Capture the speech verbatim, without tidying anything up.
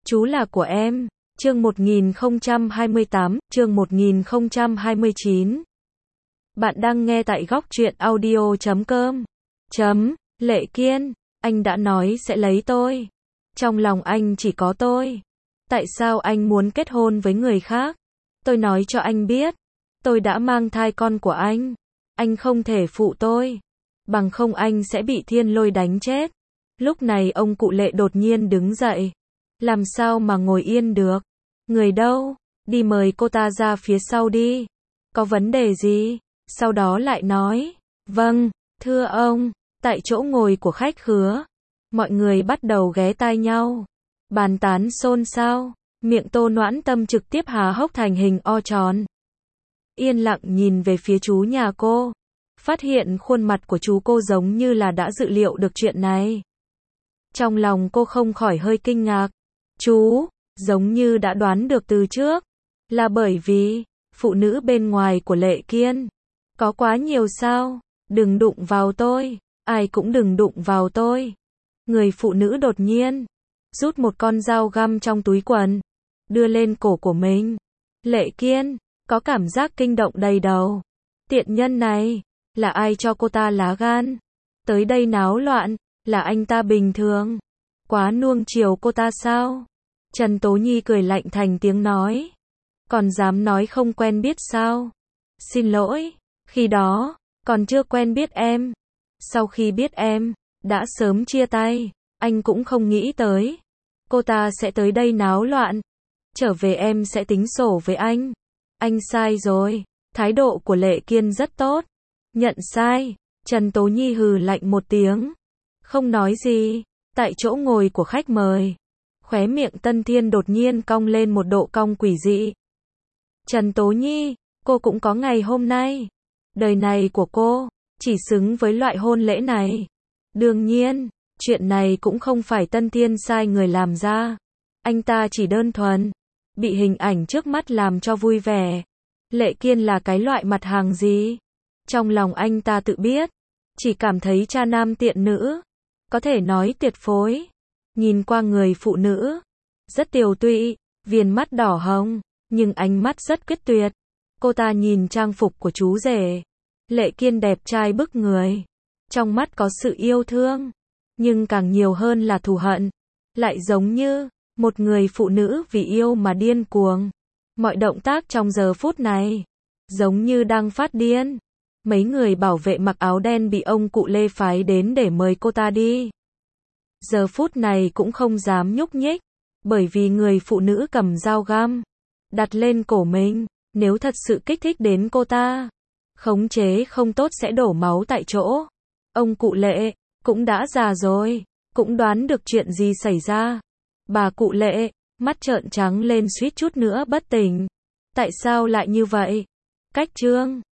Chú là của em. Chương một nghìn không trăm hai mươi tám, chương một nghìn không trăm hai mươi chín. Bạn đang nghe tại góc truyện audio chấm com. Chấm, Lệ Kiên, anh đã nói sẽ lấy tôi. Trong lòng anh chỉ có tôi. Tại sao anh muốn kết hôn với người khác? Tôi nói cho anh biết. Tôi đã mang thai con của anh. Anh không thể phụ tôi. Bằng không anh sẽ bị thiên lôi đánh chết. Lúc này ông cụ Lệ đột nhiên đứng dậy. Làm sao mà ngồi yên được? Người đâu? Đi mời cô ta ra phía sau đi. Có vấn đề gì? Sau đó lại nói. Vâng, thưa ông. Tại chỗ ngồi của khách khứa, mọi người bắt đầu ghé tai nhau. Bàn tán xôn xao. Miệng Tô Noãn Tâm trực tiếp há hốc thành hình O tròn. Yên lặng nhìn về phía chú nhà cô. Phát hiện khuôn mặt của chú cô giống như là đã dự liệu được chuyện này. Trong lòng cô không khỏi hơi kinh ngạc. Chú, giống như đã đoán được từ trước. Là bởi vì, phụ nữ bên ngoài của Lệ Kiên có quá nhiều sao? Đừng đụng vào tôi. Ai cũng đừng đụng vào tôi. Người phụ nữ đột nhiên rút một con dao găm trong túi quần, đưa lên cổ của mình. Lệ Kiên có cảm giác kinh động đầy đầu. Tiện nhân này, là ai cho cô ta lá gan? Tới đây náo loạn, là anh ta bình thường. Quá nuông chiều cô ta sao? Trần Tố Nhi cười lạnh thành tiếng nói. Còn dám nói không quen biết sao? Xin lỗi, khi đó, còn chưa quen biết em. Sau khi biết em, đã sớm chia tay. Anh cũng không nghĩ tới. Cô ta sẽ tới đây náo loạn. Trở về em sẽ tính sổ với anh. Anh sai rồi. Thái độ của Lệ Kiên rất tốt. Nhận sai. Trần Tố Nhi hừ lạnh một tiếng. Không nói gì. Tại chỗ ngồi của khách mời, khóe miệng Tân Thiên đột nhiên cong lên một độ cong quỷ dị. Trần Tố Nhi, cô cũng có ngày hôm nay. Đời này của cô, chỉ xứng với loại hôn lễ này. Đương nhiên, chuyện này cũng không phải Tân Thiên sai người làm ra. Anh ta chỉ đơn thuần bị hình ảnh trước mắt làm cho vui vẻ. Lệ Kiên là cái loại mặt hàng gì? Trong lòng anh ta tự biết, chỉ cảm thấy cha nam tiện nữ. Có thể nói tuyệt phối. Nhìn qua người phụ nữ, rất tiều tụy, viền mắt đỏ hồng, nhưng ánh mắt rất quyết tuyệt. Cô ta nhìn trang phục của chú rể. Lệ Kiên đẹp trai bức người. Trong mắt có sự yêu thương, nhưng càng nhiều hơn là thù hận. Lại giống như một người phụ nữ vì yêu mà điên cuồng. Mọi động tác trong giờ phút này giống như đang phát điên. Mấy người bảo vệ mặc áo đen bị ông cụ Lê phái đến để mời cô ta đi. Giờ phút này cũng không dám nhúc nhích, bởi vì người phụ nữ cầm dao găm đặt lên cổ mình. Nếu thật sự kích thích đến cô ta, khống chế không tốt sẽ đổ máu tại chỗ. Ông cụ Lệ cũng đã già rồi, cũng đoán được chuyện gì xảy ra. Bà cụ Lệ mắt trợn trắng lên suýt chút nữa bất tỉnh. Tại sao lại như vậy? Cách trương